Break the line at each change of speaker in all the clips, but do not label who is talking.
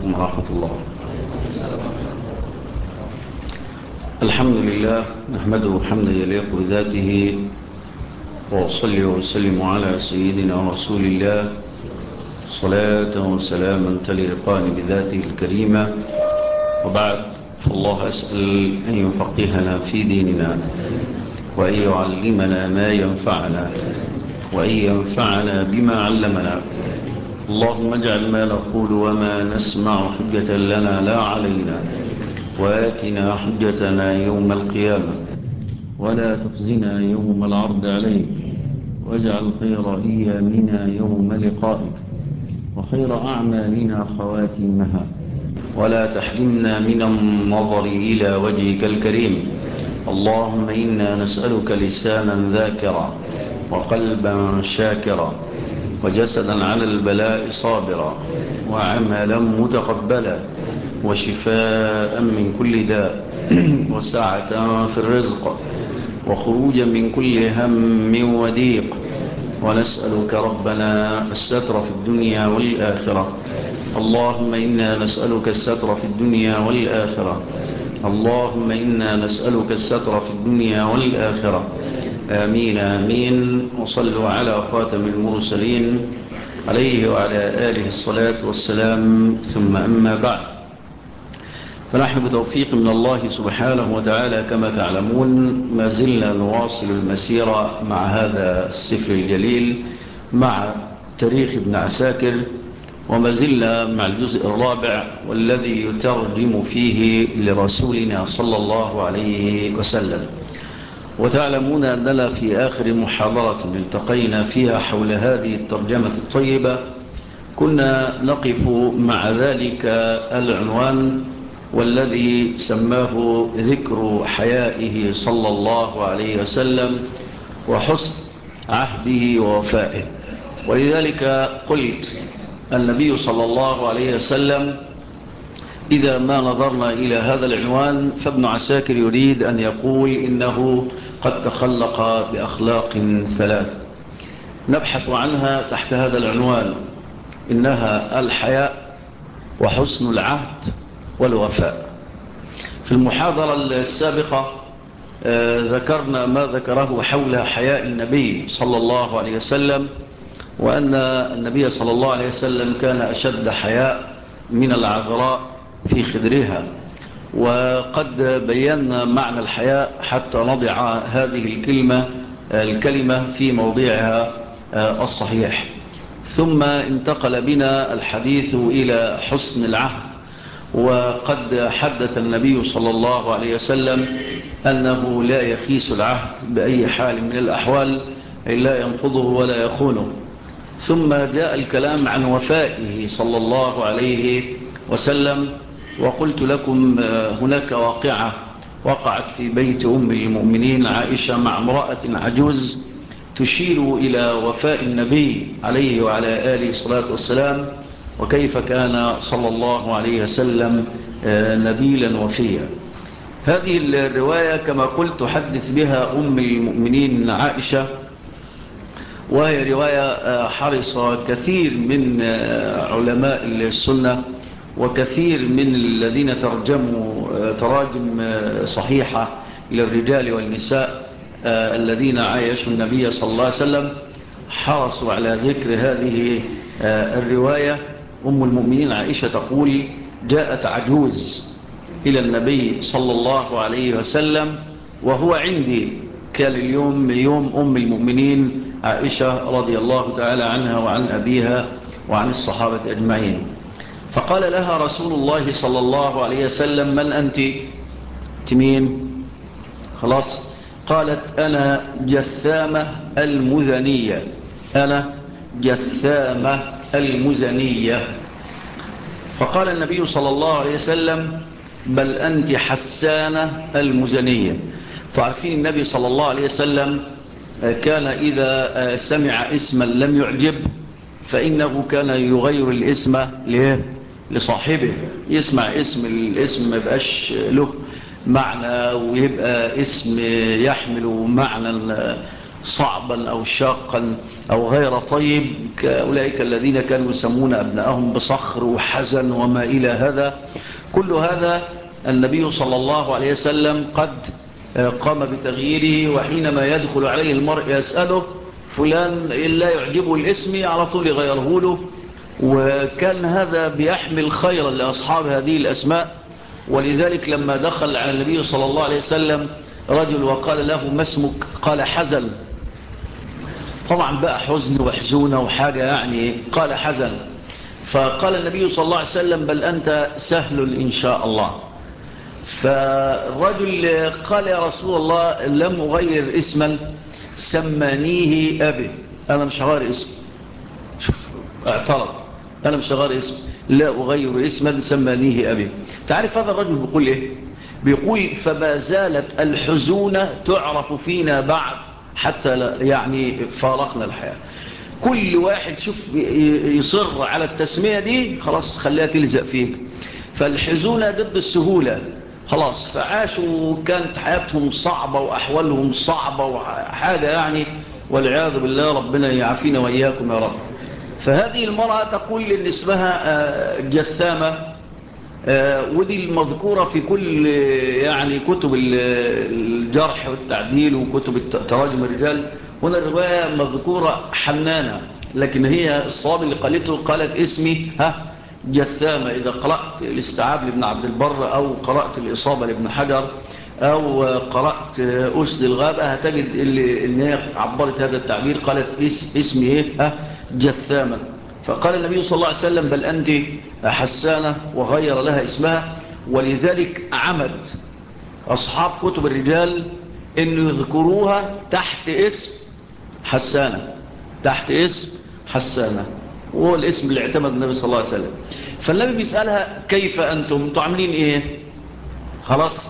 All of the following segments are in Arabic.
عليكم ورحمة الله. الحمد لله نحمده حمدا يليق بذاته، وأصلي وسلم على سيدنا رسول الله صلاة وسلاما تليقان بذاته الكريمة. وبعد، فالله أسأل أن يفقهنا في ديننا، وأن يعلمنا ما ينفعنا، وأن ينفعنا بما علمنا. اللهم اجعل ما نقول وما نسمع حجة لنا لا علينا، وآتنا حجتنا يوم القيامة، ولا تخزنا يوم العرض عليك، واجعل خير أيامنا يوم لقائك، وخير أعمالنا خواتيمها، ولا تحرمنا من النظر إلى وجهك الكريم. اللهم إنا نسألك لسانا ذاكرا، وقلبا شاكرا، وجسدا على البلاء صابرا، وعملا متقبلا، وشفاء من كل داء، وسعة في الرزق، وخروجا من كل هم وضيق. ونسألك ربنا الستر في الدنيا والآخرة. اللهم إنا نسألك الستر في الدنيا والآخرة. اللهم إنا نسألك الستر في الدنيا والآخرة. آمين آمين. وصلوا على خاتم المرسلين عليه وعلى آله الصلاة والسلام. ثم أما بعد، فنحن بتوفيق من الله سبحانه وتعالى كما تعلمون ما زلنا نواصل المسيرة مع هذا السفر الجليل، مع تاريخ ابن عساكر، وما زلنا مع الجزء الرابع والذي يترجم فيه لرسولنا صلى الله عليه وسلم. وتعلمون أننا في آخر محاضرة التقينا فيها حول هذه الترجمة الطيبة كنا نقف مع ذلك العنوان، والذي سماه ذكر حيائه صلى الله عليه وسلم وحسن عهده ووفائه. ولذلك قلت النبي صلى الله عليه وسلم إذا ما نظرنا إلى هذا العنوان فابن عساكر يريد أن يقول إنه قد تخلق بأخلاق ثلاث نبحث عنها تحت هذا العنوان، إنها الحياء وحسن العهد والوفاء. في المحاضرة السابقة ذكرنا ما ذكره حول حياء النبي صلى الله عليه وسلم، وأن النبي صلى الله عليه وسلم كان أشد حياء من العذراء في خدرها. وقد بينا معنى الحياء حتى نضع هذه الكلمة في موضعها الصحيح. ثم انتقل بنا الحديث إلى حسن العهد، وقد حدث النبي صلى الله عليه وسلم أنه لا يخيس العهد بأي حال من الأحوال، لا ينقضه ولا يخونه. ثم جاء الكلام عن وفائه صلى الله عليه وسلم، وقلت لكم هناك واقعة وقعت في بيت أم المؤمنين عائشة مع امرأة عجوز تشير إلى وفاء النبي عليه وعلى آله الصلاة والسلام، وكيف كان صلى الله عليه وسلم نبيلا وفيا. هذه الرواية كما قلت تحدث بها أم المؤمنين عائشة، وهي رواية حرص كثير من علماء السنة وكثير من الذين ترجموا تراجم صحيحة للرجال والنساء الذين عايشوا النبي صلى الله عليه وسلم حرصوا على ذكر هذه الرواية. أم المؤمنين عائشة تقول: جاءت عجوز إلى النبي صلى الله عليه وسلم وهو عندي. كان اليوم يوم أم المؤمنين عائشة رضي الله تعالى عنها وعن أبيها وعن الصحابة أجمعين. فقال لها رسول الله صلى الله عليه وسلم: من أنت؟ تمين؟ خلاص. قالت: أنا جثامة المزنية. أنا جثامة المزنية. فقال النبي صلى الله عليه وسلم: بل أنت حسانة المزنية. تعرفين النبي صلى الله عليه وسلم كان إذا سمع اسما لم يعجب فإنه كان يغير الاسم لصاحبه. يسمع الاسم ما يبقاش له معنى، ويبقى اسم يحمل معنى صعبا أو شاقا أو غير طيب كأولئك الذين كانوا يسمون أبنائهم بصخر وحزن وما إلى هذا. كل هذا النبي صلى الله عليه وسلم قد قام بتغييره، وحينما يدخل عليه المرء يسأله فلان لا يعجبه الاسم على طول يغيره له. وكان هذا بيحمل خيرا لأصحاب هذه الأسماء. ولذلك لما دخل على النبي صلى الله عليه وسلم رجل وقال له ما اسمك؟ قال حزن. طبعا بقى حزن وحزونة وحاجة يعني، قال حزن. فقال النبي صلى الله عليه وسلم بل أنت سهل إن شاء الله. فالرجل قال يا رسول الله لم أغير اسما سمانيه أبي، أنا مش هغير اسم. شوف اعترض، أنا مش هغير اسم، لا أغير اسما سمانيه أبي. تعرف هذا الرجل بيقول إيه؟ بيقول فما زالت الحزونة تعرف فينا بعد حتى يعني فارقنا الحياة. كل واحد شوف يصر على التسمية دي خلاص خليها تلزق فيك. فالحزونة ضد السهولة خلاص، فعاشوا كانت حياتهم صعبة وأحوالهم صعبة وحاجة يعني، والعياذ بالله ربنا يعافينا وإياكم يا رب. فهذه المرأة تقول إن اسمها جثامة، ودي المذكورة في كل يعني كتب الجرح والتعديل وكتب تراجم الرجال. هنا الرواية مذكورة حنانة، لكن هي الصواب اللي قالت اسمي جثامة. إذا قرأت الاستيعاب لابن عبد البر أو قرأت الإصابة لابن حجر أو قرأت أسد الغابة هتجد إن هي عبرت هذا التعبير، قالت اسمي إيه؟ جثامة. فقال النبي صلى الله عليه وسلم بل أنت حسانة، وغير لها اسمها. ولذلك عمد أصحاب كتب الرجال أن يذكروها تحت اسم حسانة، تحت اسم حسانة، وهو الاسم اللي اعتمد النبي صلى الله عليه وسلم. فالنبي بيسألها كيف أنتم تعملين إيه؟ خلاص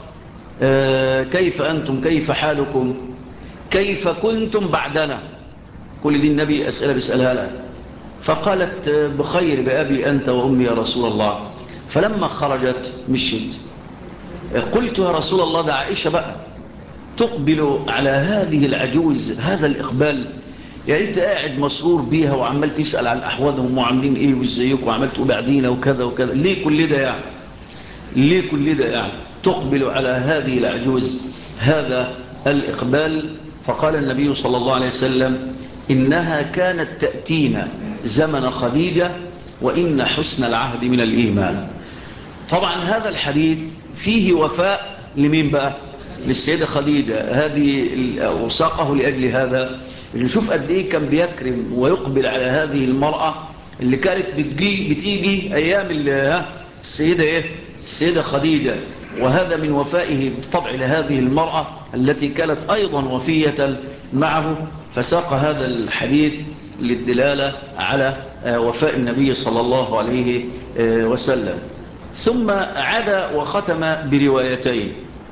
كيف أنتم، كيف حالكم، كيف كنتم بعدنا. كل دي النبي أسئلة بيسألها لها. فقالت بخير بأبي أنت وأمي يا رسول الله. فلما خرجت مشيت قلت يا رسول الله ده عائشة بقى تقبل على هذه العجوز هذا الإقبال، يعني أنت قاعد مسرور بيها وعمال تسأل عن أحوالهم وعاملين إيه وإزيكم وعمال تقول بعدين وكذا وكذا، ليه كل ده يعني؟ ليه كل ده يعني تقبل على هذه العجوز هذا الإقبال؟ فقال النبي صلى الله عليه وسلم إنها كانت تأتينا زمن خديجة وإن حسن العهد من الإيمان. طبعا هذا الحديث فيه وفاء لمين بقى؟ للسيدة خديجة هذه، وساقه لأجل هذا. نشوف قد إيه كان بيكرم ويقبل على هذه المرأة اللي كانت بتيجي أيام السيدة إيه؟ السيدة خديجة. وهذا من وفائه بالطبع لهذه المرأة التي كانت أيضا وفية معه. فساق هذا الحديث للدلالة على وفاء النبي صلى الله عليه وسلم. ثم عاد وختم بروايتين.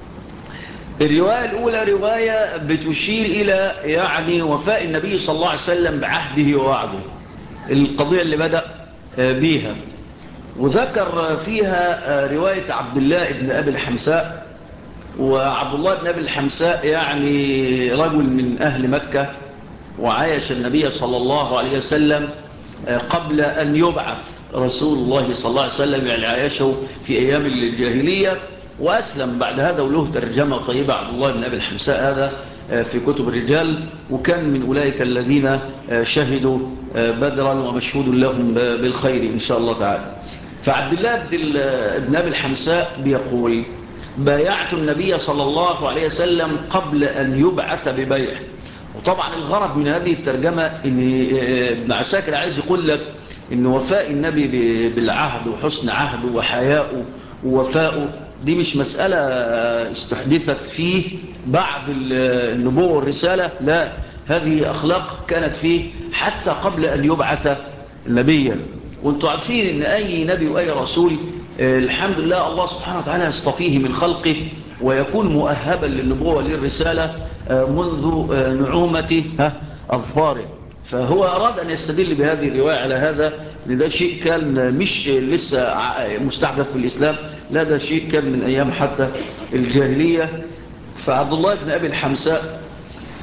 الرواية الأولى رواية بتشير إلى يعني وفاء النبي صلى الله عليه وسلم بعهده ووعده، القضية اللي بدأ بيها، وذكر فيها رواية عبد الله بن أبي الحمساء. وعبد الله بن أبي الحمساء يعني رجل من أهل مكة، وعايش النبي صلى الله عليه وسلم قبل أن يبعث رسول الله صلى الله عليه وسلم، يعني عايشه في أيام الجاهلية وأسلم بعد هذا، وله ترجمة طيبة عبد الله بن أبي الحمساء هذا في كتب الرجال، وكان من أولئك الذين شهدوا بدرا ومشهود لهم بالخير إن شاء الله تعالى. فعبد الله بن أبي الحمساء بيقول بايعت النبي صلى الله عليه وسلم قبل أن يبعث ببيعه. وطبعا الغرض من هذه الترجمة ان ابن عساكر عايز يقول لك ان وفاء النبي بالعهد وحسن عهده وحياؤه ووفاؤه دي مش مسألة استحدثت فيه بعد النبوة والرسالة، لا، هذه أخلاق كانت فيه حتى قبل أن يبعث نبيا. وانتوا عارفين ان أي نبي وأي رسول الحمد لله الله سبحانه وتعالى يصطفيه من خلقه ويكون مؤهبا للنبوة وللرسالة منذ نعومة أظفاره. فهو أراد أن يستدل بهذه الرواية على هذا، لأن ده شيء كان مش لسه مستحدث في الإسلام، لا ده شيء كان من أيام حتى الجاهلية. فعبد الله بن أبي الحمساء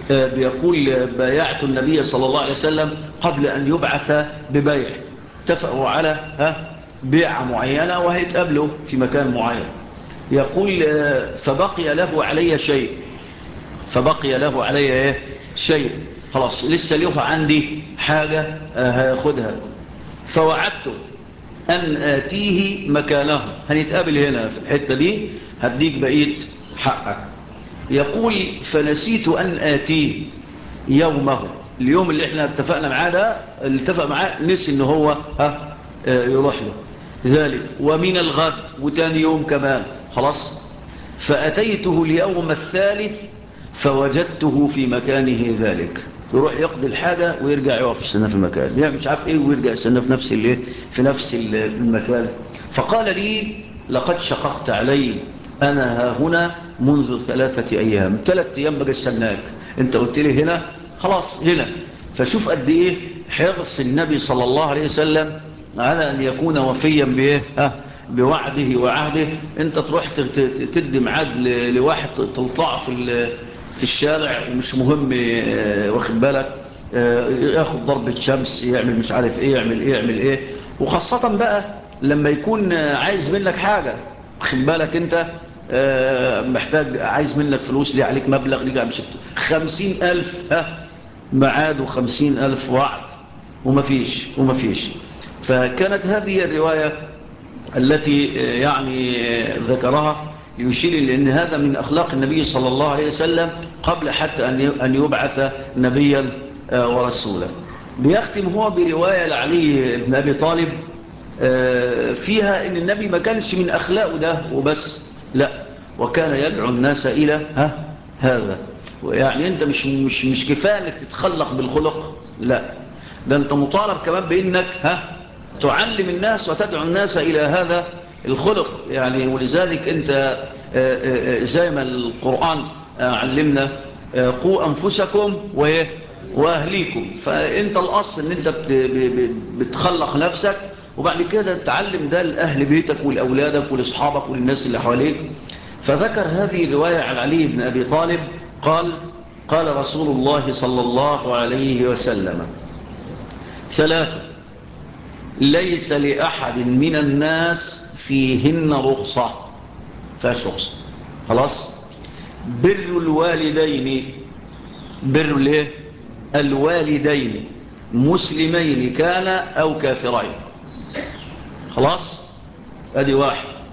بيقول بايعت النبي صلى الله عليه وسلم قبل أن يبعث ببيع، اتفقوا على بيعة معينة وهيتقابلوا في مكان معين. يقول فبقي له علي شيء، فبقي له علي شيء، خلاص لسه له عندي حاجة هاخدها، فوعدته أن آتيه مكانه، هنتقابل هنا في الحتة دي هديك بقية حقك. يقول فنسيت أن آتيه يومه، اليوم اللي احنا اتفقنا معاه ده، اللي اتفق معاه نسي ان هو يروح له ذلك، ومن الغد وتاني يوم كمان خلاص. فأتيته اليوم الثالث فوجدته في مكانه ذلك، يروح يقضي الحاجة ويرجع يقف يستنى في المكان، يعني مش عارف ايه، ويرجع يستنى في نفس المكان. فقال لي لقد شققت علي، أنا ها هنا منذ 3 أيام، 3 أيام بقى استناك، انت قلت لي هنا خلاص هنا. فشوف قد ايه حرص النبي صلى الله عليه وسلم على أن يكون وفيا بإيه بوعده وعهده. انت تروح تدي ميعاد لواحد تلطع في الشارع ومش مهم واخد بالك، ياخد ضربة شمس، يعمل مش عارف ايه، يعمل ايه، وخاصة بقى لما يكون عايز منك حاجة، واخد بالك انت محتاج، عايز منك فلوس، ليه عليك مبلغ، ليه مش 50,000 معاد و50,000 وعد ومفيش. فكانت هذه الرواية التي يعني ذكرها يشير لأن هذا من أخلاق النبي صلى الله عليه وسلم قبل حتى أن يبعث نبيا ورسولا. بيختم هو برواية لعلي بن أبي طالب فيها أن النبي ما كانش من أخلاقه ده وبس، لا، وكان يدعو الناس إلى هذا. ويعني أنت مش كفاية أنك تتخلق بالخلق، لا، ده أنت مطالب كمان بأنك تعلم الناس وتدعو الناس إلى هذا الخلق. يعني ولذلك أنت زي ما القرآن علمنا قوا أنفسكم وأهليكم، فأنت الأصل أن أنت بتخلق نفسك، وبعد كده تعلم ده لأهل بيتك ولأولادك ولأصحابك وللناس اللي حواليك. فذكر هذه الرواية عن علي بن أبي طالب قال رسول الله صلى الله عليه وسلم 3 ليس لأحد من الناس فيهن رخصة، فاش رخصة خلاص. بر الوالدين، بر الوالدين مسلمين كان أو كافرين، خلاص ادي 1.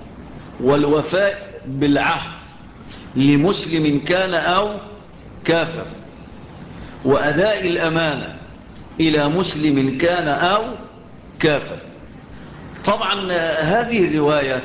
والوفاء بالعهد لمسلم كان أو كافر، وأداء الأمانة إلى مسلم كان أو كافر. طبعا هذه الرواية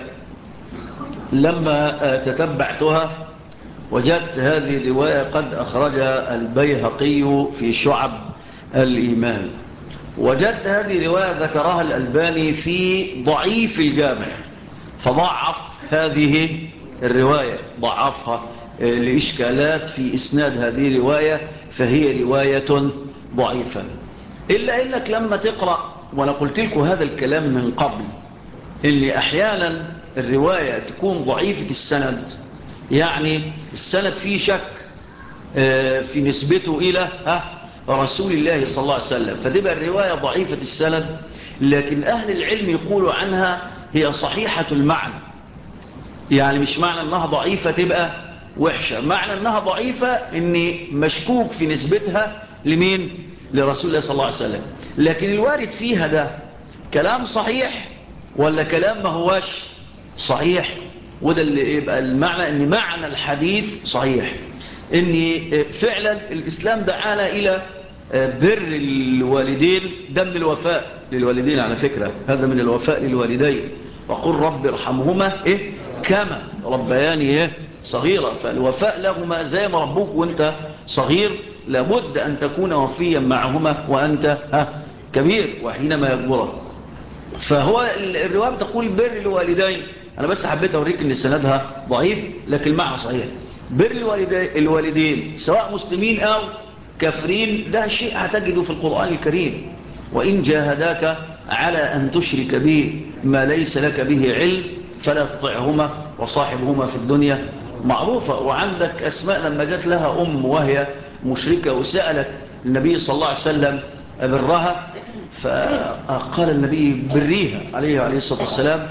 لما تتبعتها وجدت هذه الرواية قد أخرجها البيهقي في شعب الإيمان، وجدت هذه الرواية ذكرها الألباني في ضعيف الجامع، فضعف هذه الرواية، ضعفها لإشكالات في إسناد هذه الرواية، فهي رواية ضعيفة. إلا إنك لما تقرأ، وأنا قلت لكم هذا الكلام من قبل، إن أحيانا الرواية تكون ضعيفة السند، يعني السند فيه شك في نسبته إلى رسول الله صلى الله عليه وسلم، فتبقى الرواية ضعيفة السند، لكن أهل العلم يقولوا عنها هي صحيحة المعنى. يعني مش معنى أنها ضعيفة تبقى وحشة، معنى أنها ضعيفة أن مشكوك في نسبتها لمين؟ لرسول الله صلى الله عليه وسلم. لكن الوارد فيها ده كلام صحيح ولا كلام ما هواش صحيح؟ وده اللي يبقى المعنى، ان معنى الحديث صحيح، ان فعلا الإسلام دعانا إلى بر الوالدين، ده من الوفاء للوالدين على فكرة، هذا من الوفاء للوالدين، وقل رب ارحمهما كما ربياني صغيرة. فالوفاء لهما زي ما ربوك وانت صغير، لابد أن تكون وفيا معهما وأنت كبير وحينما يكبر. فهو الرواية تقول بر الوالدين، أنا بس حبيت أوريك أن سندها ضعيف لكن المعنى صحيح. بر الوالدين سواء مسلمين أو كافرين، ده شيء هتجده في القرآن الكريم. وإن جاهداك على أن تشرك به ما ليس لك به علم فلا تطعهما وصاحبهما في الدنيا معروفة. وعندك أسماء لما جات لها وهي مشركة وسألت النبي صلى الله عليه وسلم أبرها، فقال النبي بريها عليه الصلاة والسلام.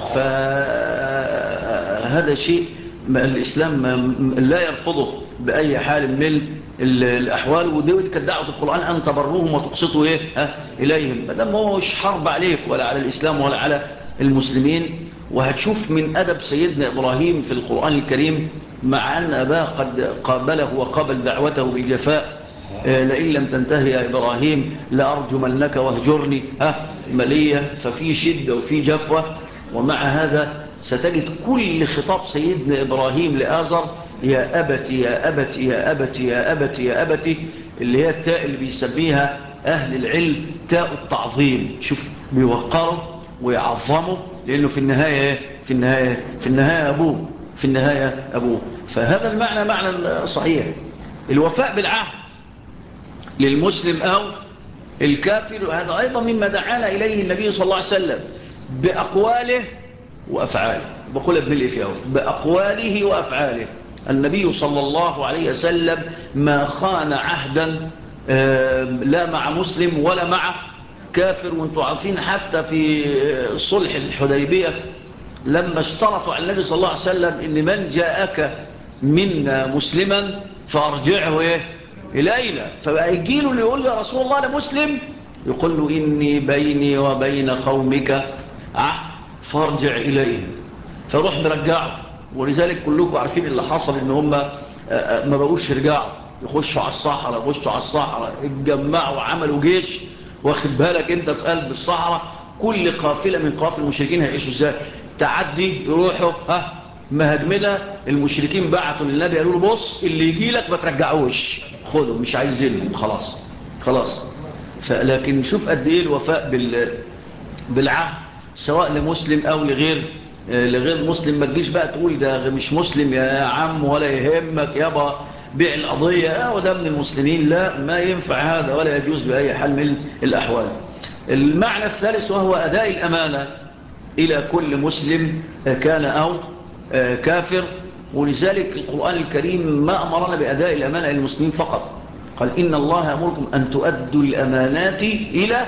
فهذا شيء الإسلام لا يرفضه بأي حال من الأحوال، ودي كانت دعوة القرآن أن تبروهم وتقسطوا إليهم. ما هو مش حرب عليك ولا على الإسلام ولا على المسلمين. وهتشوف من أدب سيدنا إبراهيم في القرآن الكريم مع أن أباه قد قابله وقابل دعوته بالجفاء، لئن لم تنتهي يا إبراهيم لأرجمنك واهجرني مليا. ففي شدة وفي جفوة، ومع هذا ستجد كل خطاب سيدنا إبراهيم لآزر يا أبت يا أبت يا أبت يا أبت يا أبت، اللي هي التاء اللي بيسميها أهل العلم تاء التعظيم. شوف بيوقره ويعظمه، لأنه في النهاية أبوه، في النهاية أبوه. فهذا المعنى معنى صحيح. الوفاء بالعهد للمسلم أو الكافر، هذا أيضا مما دعانا إليه النبي صلى الله عليه وسلم بأقواله وأفعاله. بقول ابن الإفياء بأقواله وأفعاله. النبي صلى الله عليه وسلم ما خان عهدا لا مع مسلم ولا مع كافر. وانتوا عارفين حتى في صلح الحديبية لما اشترطوا على النبي صلى الله عليه وسلم إن من جاءك منا مسلما فارجعه إلينا. فبقى يجيله اللي يقول له يا رسول الله أنا مسلم، يقول له إني بيني وبين قومك فارجع إليهم، فروح مرجعه. ولذلك كلكم عارفين اللي حصل إن هم ما بقوش يرجعوا، يخشوا على الصحراء، اتجمعوا وعملوا جيش. واخد بالك انت في قلب الصحراء كل قافلة من قوافل المشركين هيعيشوا ازاي؟ تعدي يروحوا مهاجمنا. المشركين بعتوا للنبي قالوا له بص اللي يجي لك ما ترجعوش، خده مش عايزينه خلاص. لكن شوف قد ايه الوفاء بالعهد سواء لمسلم او لغير مسلم. ما تجيش بقى تقول ده مش مسلم يا عم ولا يهمك يابا بيع القضية وده من المسلمين. لا، ما ينفع هذا ولا يجوز بأي حال من الأحوال. المعنى الثالث وهو أداء الأمانة إلى كل مسلم كان أو كافر. ولذلك القرآن الكريم ما أمرنا بأداء الأمانة إلى المسلمين فقط، قال إن الله أمركم أن تؤدوا الأمانات إلى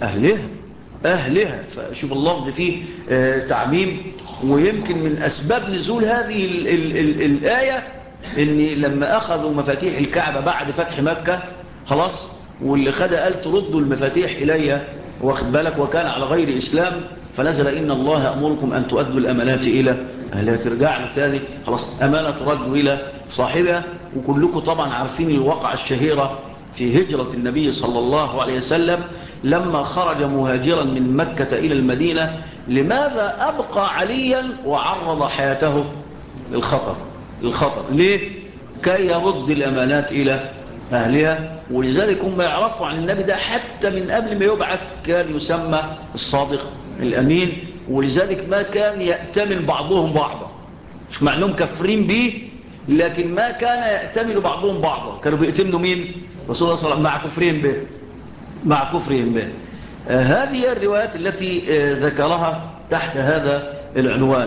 أهلها. فشوف اللفظ فيه تعميم. ويمكن من أسباب نزول هذه الآية إن لما أخذوا مفاتيح الكعبة بعد فتح مكة خلاص، واللي خدها قال تردوا المفاتيح إلي، واخد بالك، وكان على غير إسلام، فنزل إن الله أمركم أن تؤدوا الأمانات إلى أهلها. ترجعنا تاني خلاص، أمانة ترد إلى صاحبها. وكلكم طبعا عارفين الواقعة الشهيرة في هجرة النبي صلى الله عليه وسلم لما خرج مهاجرا من مكة إلى المدينة. لماذا أبقى عليا وعرض حياته للخطر؟ ليه؟ كي يرد الأمانات إلى أهلها. ولذلك هم يعرفوا عن النبي ده حتى من قبل ما يبعث كان يسمى الصادق الأمين. ولذلك ما كان يأتمن بعضهم بعضا، مش معنهم كفرين به، لكن ما كان يأتمن بعضهم بعضا. كانوا بيأتمنوا مين؟ رسول الله صلى الله عليه وسلم مع كفرهم به. هذه الروايات التي ذكرها تحت هذا العنوان.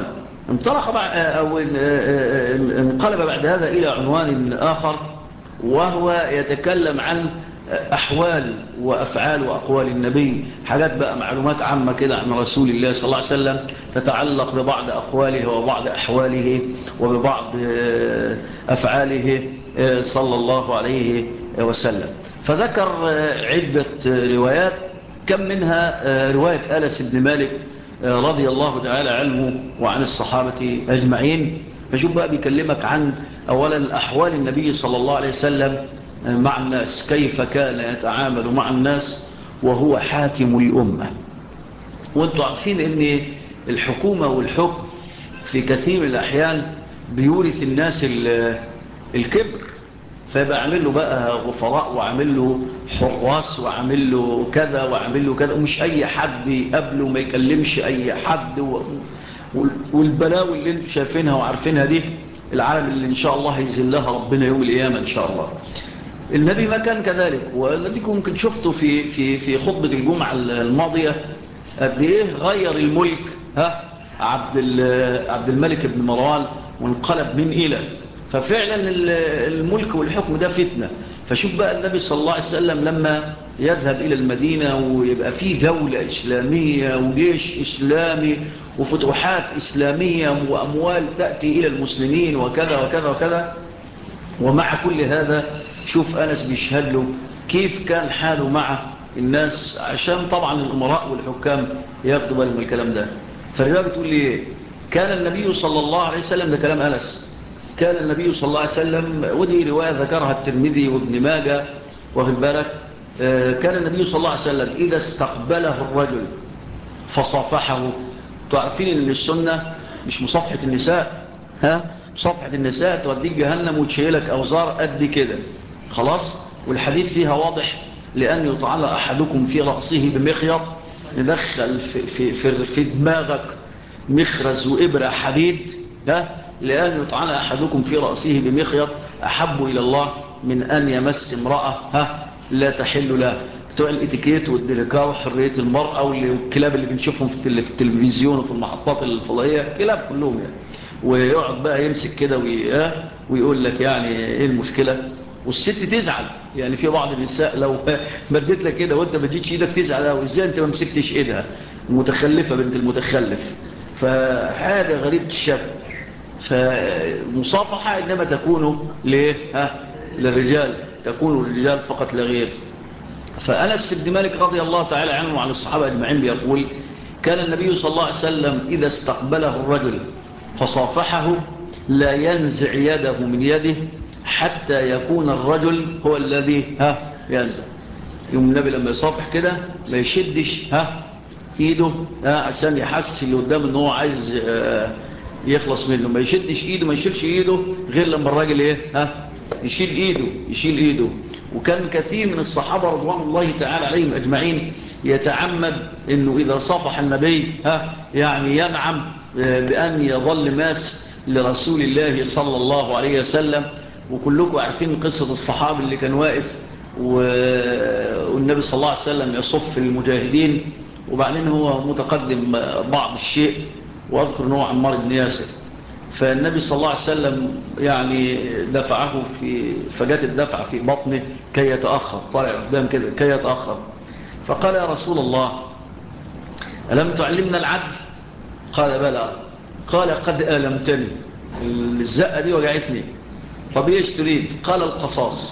انقلب بعد هذا إلى عنوان آخر، وهو يتكلم عن أحوال وأفعال وأقوال النبي. حاجات بقى معلومات عامة كده عن رسول الله صلى الله عليه وسلم تتعلق ببعض أقواله وبعض أحواله وببعض أفعاله صلى الله عليه وسلم. فذكر عدة روايات، كم منها رواية أنس بن مالك رضي الله تعالى عنه وعن الصحابة أجمعين. فشوف بقى بيكلمك عن أولا أحوال النبي صلى الله عليه وسلم مع الناس، كيف كان يتعامل مع الناس وهو حاكم الأمة. وانتوا عارفين ان الحكومة والحكم في كثير من الأحيان بيورث الناس الكبر، فيبقى عامل له بقى غفراء وعامل له حراس وعامل له كذا وعامل له كذا، ومش أي حد يقابله، ما يكلمش أي حد والبلاوي اللي انتوا شايفينها وعارفينها دي العالم اللي إن شاء الله هيزلها ربنا يوم القيامة إن شاء الله. النبي ما كان كذلك. والذيكم ممكن شفتوا في خطبة الجمعة الماضية قد ايه غير الملك عبد الملك بن مروان وانقلب من إلى. ففعلا الملك والحكم ده فتنة. فشوف بقى النبي صلى الله عليه وسلم لما يذهب إلى المدينة ويبقى فيه دولة إسلامية وجيش إسلامي وفتوحات إسلامية وأموال تأتي إلى المسلمين وكذا وكذا وكذا، ومع كل هذا شوف أنس بيشهد له كيف كان حاله مع الناس، عشان طبعا الأمراء والحكام ياخدوا بالهم من الكلام ده. فالرواية بتقول لي إيه؟ كان النبي صلى الله عليه وسلم، ده كلام أنس، كان النبي صلى الله عليه وسلم، ودي رواية ذكرها الترمذي وابن ماجه واخد بالك، كان النبي صلى الله عليه وسلم إذا استقبله الرجل فصافحه. تعرفين ان السنة مش مصافحة النساء، مصافحة النساء توديك جهنم وتشيلك أوزار قد كده خلاص. والحديث فيها واضح، لأن يطعن أحدكم في رأسه بمخيط، ندخل في دماغك مخرز وإبرة حديد، لأن يطعن أحدكم في رأسه بمخيط أحب إلى الله من أن يمس امرأة لا تحل له. بتوع الاتيكيت والديليكا وحرية المرأة والكلاب اللي بنشوفهم في التلفزيون وفي المحطات الفضائية، كلاب كلهم يعني، ويقعد بقى يمسك كده ويقول لك يعني ايه المشكلة، والست تزعل. يعني في بعض النساء لو مدت لك كده وانت ما اديتش ايدك تزعل، وازاي انت ما مسكتش ايدها، متخلفة بنت المتخلف. فحاجة غريبة الشكل. فمصافحة إنما تكون ليه للرجال، تكون للرجال فقط لا غير. فأنس بن مالك رضي الله تعالى عنه وعن الصحابة أجمعين بيقول كان النبي صلى الله عليه وسلم إذا استقبله الرجل فصافحه لا ينزع يده من يده حتى يكون الرجل هو الذي ينزع. يوم النبي لما يصافح كده ما يشدش ايده عشان يحسس اللي قدام ان هو عايز يخلص منه، ما يشدش ايده، ما يشيلش ايده غير لما الراجل يشيل ايده. وكان كثير من الصحابة رضوان الله تعالى عليهم أجمعين يتعمد أنه إذا صافح النبي يعني ينعم بأن يظل ماس لرسول الله صلى الله عليه وسلم. وكلكم عارفين قصة الصحابي اللي كان واقف والنبي صلى الله عليه وسلم يصف المجاهدين، وبعدين هو متقدم بعض الشيء، وأذكر أنه عمار بن ياسر. فالنبي صلى الله عليه وسلم يعني دفعه فجات الدفع في بطنه كي يتأخر، طالع قدام كده كي يتأخر. فقال يا رسول الله ألم تعلمنا العدل؟ قال بلى. قال قد آلمتني، الزقة دي وجعتني. طب ايش تريد؟ قال القصاص.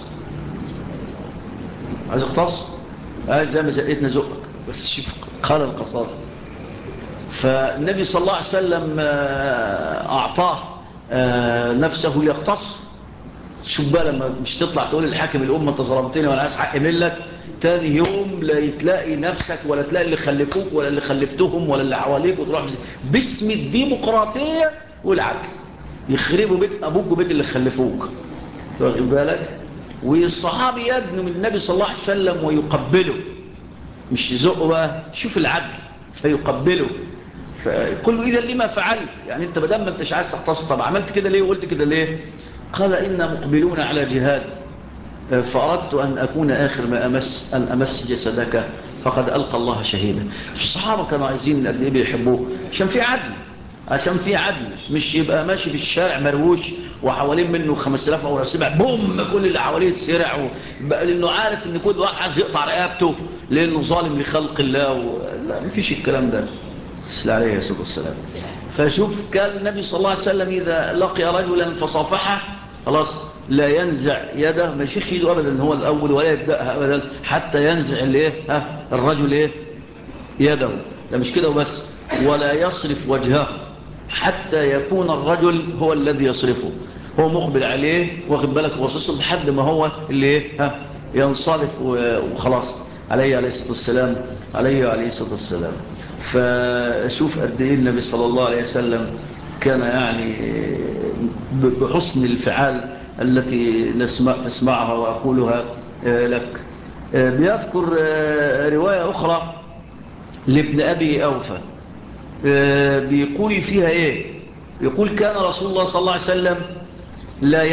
عايز اقتص؟ عايز زي ما زقتنا زقك، بس شوف قال القصاص. فالنبي صلى الله عليه وسلم أعطاه نفسه ليقتص. شوف بقى لما مش تطلع تقول الحاكم الأمة انت ظلمتني وأنا عايز حق منك، تاني يوم لا تلاقي نفسك ولا تلاقي اللي خلفوك ولا اللي خلفتهم ولا اللي حواليك، وتروح باسم الديمقراطية والعدل يخربوا بيت أبوك وبيت اللي خلفوك، واخد بالك. والصحابي يدنو من النبي صلى الله عليه وسلم ويقبله، مش يزقه بقى، شوف العدل، فيقبله. فقل له إذا لما فعلت، يعني انت بدل ما انتش عايز تختص، طب عملت كده ليه وقلت كده ليه؟ قال إنا مقبلون على جهاد، فأردت أن أكون آخر ما أمس جسدك فقد ألقى الله شهيدا. الصحابة كانوا عايزين قد إيه بيحبوه، عشان في عدل، مش يبقى ماشي في الشارع مروش وحوالين منه 5000 أو 7 بوم كل اللي حواليه يتسرع، لأنه عارف إن كل واحد عايز يقطع رقبته لأنه ظالم لخلق الله لا مفيش الكلام ده. صلى الله عليه وسلم. فشوف كان النبي صلى الله عليه وسلم إذا لقي رجلا فصافحه خلاص لا ينزع يده، ما يشيلش يده أبدا هو الأول ولا يبدأها أبدا حتى ينزع الرجل يده. ده مش كده وبس، ولا يصرف وجهه حتى يكون الرجل هو الذي يصرفه، هو مقبل عليه واخد بالك وصصه لحد ما هو اللي ينصرف وخلاص. عليه الصلاة والسلام. فشوف قد ايه النبي صلى الله عليه وسلم كان يعني بحسن الفعال التي تسمعها وأقولها لك. بيذكر رواية أخرى لابن أبي أوفى بيقول فيها إيه؟ يقول كان رسول الله صلى الله عليه وسلم لا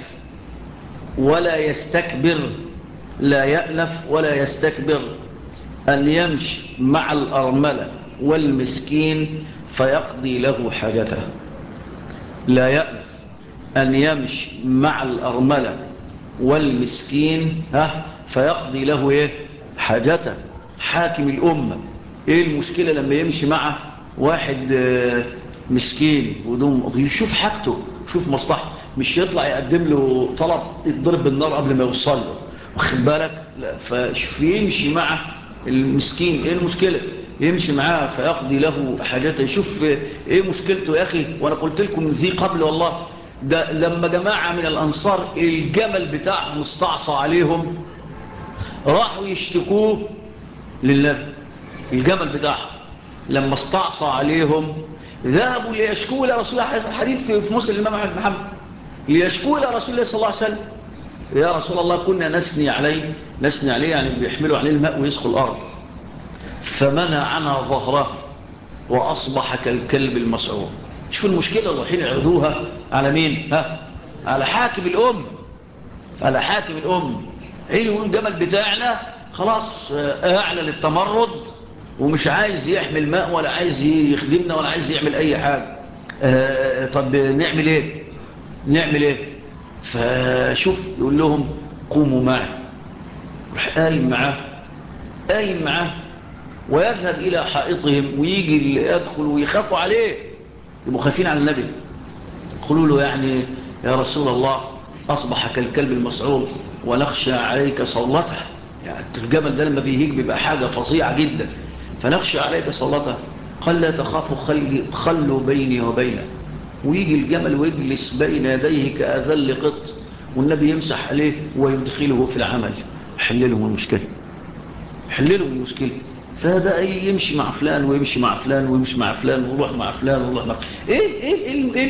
يأنف ولا يستكبر أن يمشي مع الأرملة والمسكين فيقضي له حاجته. لا يأنف أن يمشي مع الأرملة والمسكين فيقضي له ايه حاجته. حاكم الأمة ايه المشكلة لما يمشي مع واحد مسكين ودوم يشوف حاجته، شوف مصلحة، مش يطلع يقدم له طلب يتضرب بالنار قبل ما يوصل له، واخد بالك؟ لا، فيمشي مع المسكين ايه المشكلة، يمشي معاه فيقضي له حاجته، يشوف ايه مشكلته يا اخي. وانا قلت لكم ذي قبل والله، ده لما جماعة من الانصار الجمل بتاعهم استعصى عليهم راحوا يشتكوه للنبي. الجمل بتاعهم لما استعصى عليهم ذهبوا ليشكوه الى رسول الله، حديث في مسلم الامام احمد محمد، ليشكوه الى رسول الله صلى الله عليه وسلم. يا رسول الله كنا نسني عليه يعني بيحملوا عليه الماء ويسقوا الارض، فمنعنا ظهره واصبح كالكلب المسعور. شوف المشكله اللي رايحين يعرضوها على مين؟ على حاكم الام، على حاكم الام. يقولوا الجمل بتاعنا خلاص اعلن التمرد ومش عايز يحمل ماء ولا عايز يخدمنا ولا عايز يعمل اي حاجه. طب نعمل ايه؟ فشوف يقول لهم قوموا معي. راح قايم معاه ويذهب الى حائطهم، ويجي يدخل ويخافوا عليه، يبقوا خايفين على النبي. يقولوا له يعني يا رسول الله اصبح كالكلب المسعور ونخشى عليك صولته. يعني الجمل ده لما بيهيج بيبقى حاجه فظيعه جدا، فنخشى عليك صولته. قال لا تخافوا، خلوا بيني وبينه. ويجي الجمل ويجلس بين يديه كأذل قط، والنبي يمسح عليه ويدخله في العمل. حللهم المشكلة. فهذا يمشي مع فلان ويمشي مع فلان ويمشي مع فلان ويروح مع فلان ويروح مع ايه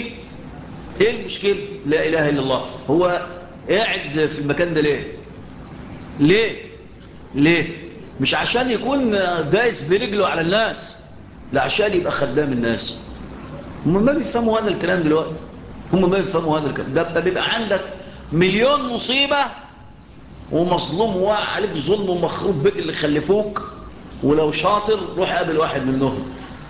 المشكلة؟ لا اله الا الله. هو قاعد في المكان ده ليه؟ مش عشان يكون دايس برجله على الناس، لا عشان يبقى خدام الناس. هم ما بيفهموا هذا الكلام دلوقتي، ده بيبقى عندك مليون مصيبة ومظلوم وواقع عليك ظلم ومخروب بيت اللي خلفوك، ولو شاطر روح قابل واحد منهم،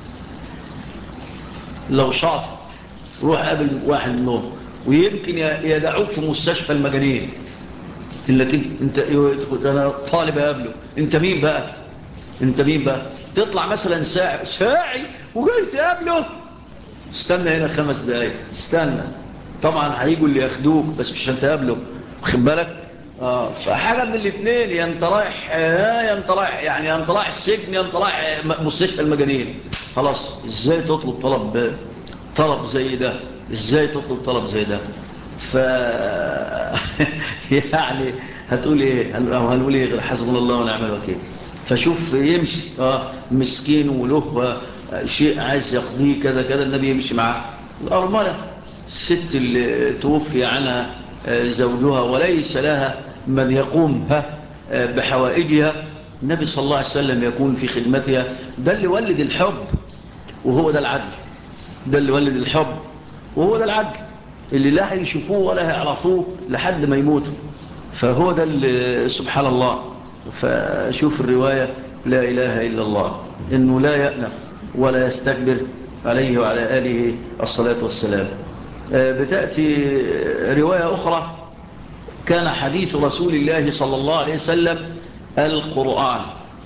ويمكن يدعوك في مستشفى المجانين. لكن انت انا طالب اقابله، انت مين بقى؟ تطلع مثلا ساعي وجاي تقابله، استنى هنا 5 دقايق، استنى. طبعا هيجوا اللي ياخدوك بس مش عشان تقابله، واخد بالك؟ فحاجه من الاثنين، يا انت رايح السجن، يا انت رايح مستشفى المجانين. خلاص ازاي تطلب طلب زي ده؟ ف يعني هتقول ايه او هنقول ايه غير حسبنا الله ونعم الوكيل؟ فشوف يمشي مسكين وله شيء عايز يقضيه كذا النبي يمشي معاه. الأرملة الست اللي توفي عنها زوجها وليس لها من يقوم بحوائجها، النبي صلى الله عليه وسلم يكون في خدمتها. ده اللي ولد الحب وهو ده العدل، اللي لا هيشوفوه ولا هيعرفوه لحد ما يموتوا. فهو ده اللي سبحان الله. فشوف الرواية لا إله إلا الله، إنه لا يأنف ولا يستكبر عليه وعلى آله الصلاة والسلام. بتأتي رواية أخرى، كان حديث رسول الله صلى الله عليه وسلم القرآن.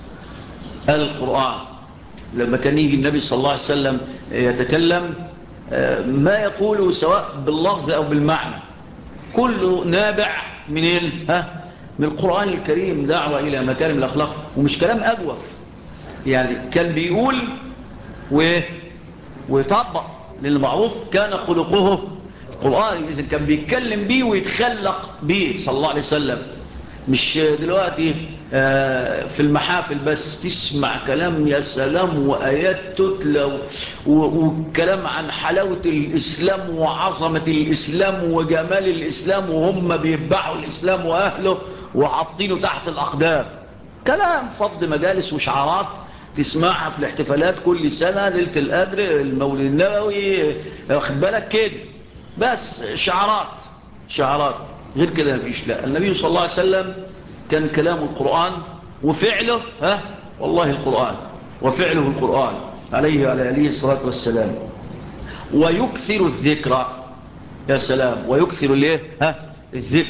لما كان يجي النبي صلى الله عليه وسلم يتكلم ما يقوله سواء باللفظ أو بالمعنى كله نابع من من القرآن الكريم، دعوة إلى مكارم الأخلاق، ومش كلام أجوف. يعني كان بيقول ويطبق، للمعروف كان خلقه القرآن، إذن كان بيتكلم بيه ويتخلق بيه صلى الله عليه وسلم. مش دلوقتي في المحافل بس تسمع كلام يا سلام وآيات تتلى وكلام عن حلاوة الإسلام وعظمة الإسلام وجمال الإسلام، وهم بيتبعوا الإسلام وأهله وحاطينه تحت الأقدام. كلام فض مجالس وشعارات تسمعها في الاحتفالات كل سنة، ليلة القدر، المولد النبوي، واخد بالك كده، بس شعارات غير كده مفيش. لا، النبي صلى الله عليه وسلم كان كلامه القرآن وفعله والله القرآن وفعله القرآن عليه وعلى آله الصلاة والسلام. ويكثر الذكر، يا سلام، ويكثر الذكر.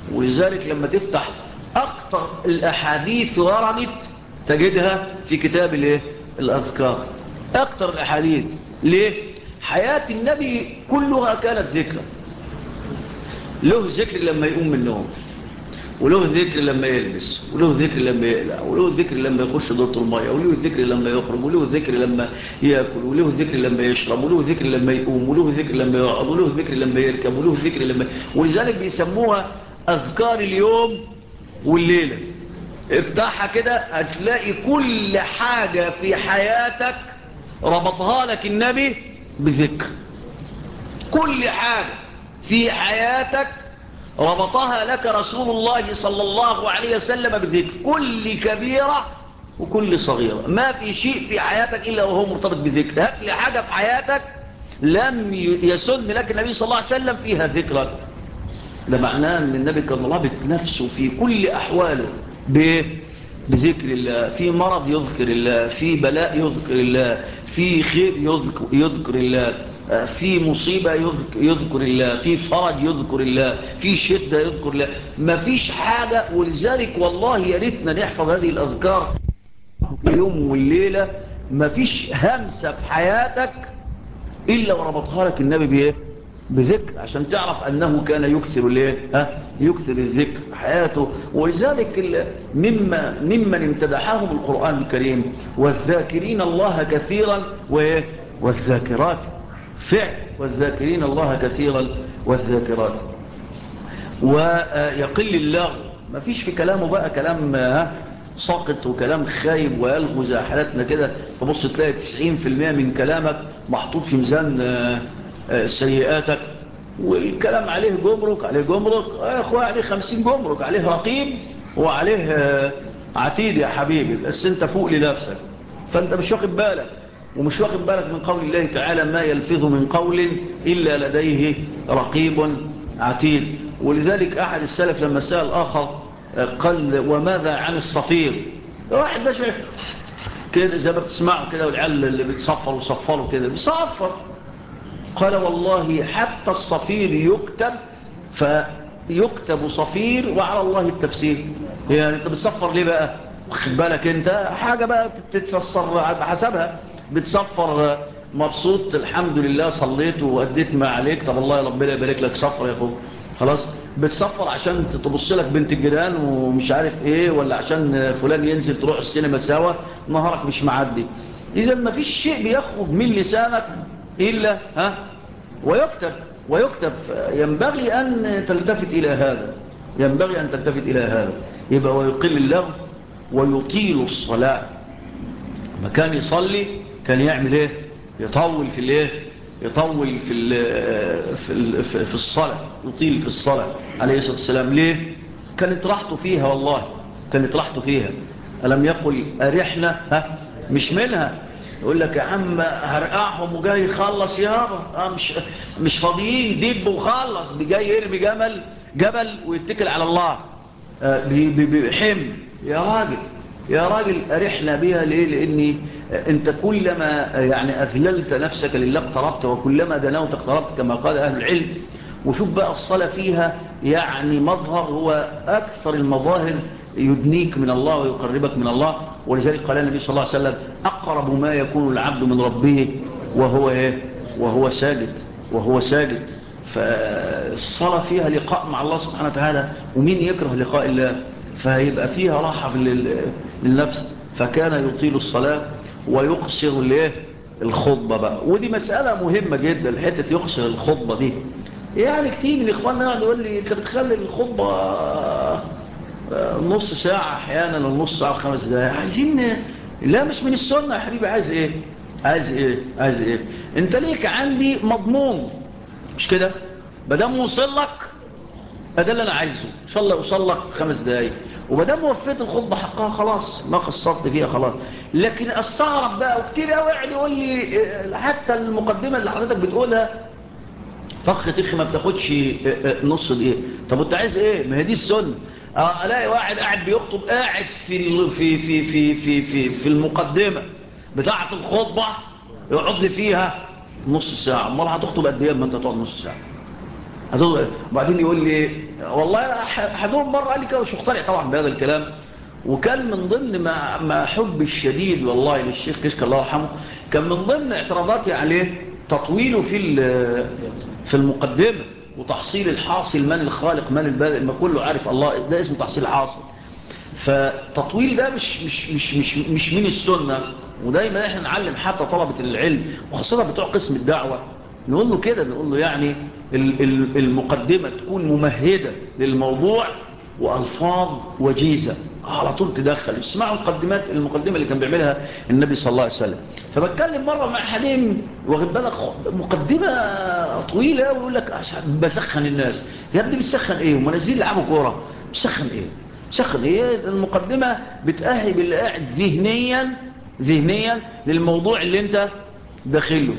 ولذلك لما تفتح أكثر الأحاديث وردت تجدها في كتاب الأذكار. أكثر الأحاديث. ليه؟ حياة النبي كلها كانت ذكرى. له ذكر لما يقوم من النوم، وله ذكر لما يلبس، وله ذكر لما يقلع، وله ذكر لما يخش دورة المية، وله ذكر لما يخرج، وله ذكر لما يأكل، وله ذكر لما يشرب، وله ذكر لما يقوم، وله ذكر لما يقعد، وله ذكر لما يركب، وله ذكر لما. ولذلك بيسموها أذكار اليوم والليلة. افتحها كده هتلاقي كل حاجة في حياتك ربطها لك النبي بذكر. كل حاجة في حياتك ربطها لك رسول الله صلى الله عليه وسلم بذكر. كل كبيرة وكل صغيرة، ما في شيء في حياتك إلا وهو مرتبط بذكر. هات لي حاجة في حياتك لم يسن لك النبي صلى الله عليه وسلم فيها ذكرا. ده معناه أن النبي كان رابط نفسه في كل أحواله بذكر الله. في مرض يذكر الله، في بلاء يذكر الله، في خير يذكر الله، في مصيبة يذكر الله، في فرج يذكر الله، في شدة يذكر الله. ما فيش حاجة. ولذلك والله يا ريتنا نحفظ هذه الأذكار اليوم والليلة. ما فيش همسة في حياتك إلا وربطها لك النبي بذكر، عشان تعرف أنه كان يكثر يكثر الذكر حياته. ولذلك ممن امتدحهم القرآن الكريم والذاكرين الله كثيرا والذاكرات. فعل والذاكرين الله كثيرا والذاكرات. ويقل اللغو. ما فيش في كلامه بقى كلام ساقط وكلام خايب ويلغو زي حالتنا كده. تبص تلاقي 90% من كلامك محطوط في ميزان سيئاتك، والكلام عليه جمرك عليه جمرك يا اخوة، عليه 50 جمرك، عليه رقيب وعليه عتيد يا حبيبي، بس انت فوق لنفسك. فانت مش واخد بالك، ومش واخد بالك من قول الله تعالى ما يلفظ من قول إلا لديه رقيب عتيد. ولذلك أحد السلف لما سأل آخر قال وماذا عن الصفير؟ واحد باش كده زي ما بتسمعوا كده، والعيال اللي بتصفر وصفروا كده بيصفر. قال والله حتى الصفير يكتب، فيكتب صفير وعلى الله التفسير. يعني انت بتصفر ليه بقى؟ واخد بالك انت حاجة بقى تتفسر بحسبها. بتصفر مبسوط الحمد لله صليت وأديت ما عليك، طب الله يا ربنا يبارك لك صفر يا اخو خلاص. بتصفر عشان تبص لك بنت الجيران ومش عارف ايه، ولا عشان فلان ينزل تروح السينما سوا، نهارك مش معدي. اذا ما فيش شيء بيخرج من لسانك إلا ويكتب. ينبغي أن تلتفت إلى هذا، ينبغي أن تلتفت إلى هذا. يبقى ويقل اللغو ويطيل الصلاة. ما كان يصلي كان يعمل ايه؟ يطول في الايه؟ يطول في الصلاة، يطيل في الصلاة عليه الصلاة والسلام. ليه؟ كانت راحته فيها، والله كانت راحته فيها. ألم يقل أرحنا مش منها. يقول لك يا عم هرقعهم وجاي يخلص يابا، مش فاضيين دب وخلص، جاي يرمي جبل ويتكل على الله بحم. يا راجل أرحنا بها. ليه؟ لأني أنت كلما يعني أذللت نفسك لله اقتربت، وكلما دنوت اقتربت كما قال أهل العلم. وشوف بقى الصلاة فيها يعني مظهر هو أكثر المظاهر يدنيك من الله ويقربك من الله. ولذلك قال النبي صلى الله عليه وسلم أقرب ما يكون العبد من ربه وهو ساجد. فالصلاة فيها لقاء مع الله سبحانه وتعالى، ومين يكره لقاء الله؟ فيبقى فيها راحة للنفس. فكان يطيل الصلاة ويقصر الخطبة بقى. ودي مسألة مهمة جدا، الحتة يقصر الخطبة دي. يعني كتير من إخواننا يعني يقول لي أنت بتخلي الخطبة نص ساعة أحيانا، ونص ساعة و5 دقائق. عايزين لا مش من السنة يا حبيبي. عايز إيه؟ أنت ليك عندي مضمون، مش كده؟ بدام وصل لك ده اللي أنا عايزه، إن شاء الله يوصل لك 5 دقائق. ومدام وفيت الخطبة حقها خلاص، ما قصرت فيها خلاص. لكن استغرب بقى وكتير قوي يعني يقول لي حتى المقدمة اللي حضرتك بتقولها تخ ما بتاخدش نص دقيقة. طب انت عايز ايه؟ ما هي دي السنة. الاقي واحد قاعد بيخطب، قاعد في المقدمة بتاعة الخطبة يقعد لي فيها نص ساعة. امال هتخطب قد ايه ما انت تقعد نص ساعة؟ وبعدين يقول لي والله أحدهم مرة قال لي كده، مش مقتنع طبعا بهذا الكلام، وكان من ضمن ما حب الشديد والله للشيخ كشك الله يرحمه، كان من ضمن اعتراضاتي عليه تطويله في المقدمة وتحصيل الحاصل، من الخالق من البارئ، ما كله عارف الله، ده اسمه تحصيل حاصل. فتطويل ده مش من السنة. ودايما احنا نعلم حتى طلبة العلم وخاصة بتوع قسم الدعوة، نقول له كده، نقول له يعني المقدمة تكون ممهدة للموضوع وألفاظ وجيزة على طول تدخل. اسمعوا المقدمة اللي كان بيعملها النبي صلى الله عليه وسلم. فبتكلم مرة مع حليم واخد بالك مقدمة طويلة ويقول لك بسخن الناس. يا ابني بتسخن ايه؟ ومنازلين يلعبوا كورة، بتسخن ايه؟ بتسخن ايه؟ المقدمة بتأهب اللي قاعد ذهنيا للموضوع اللي انت داخله.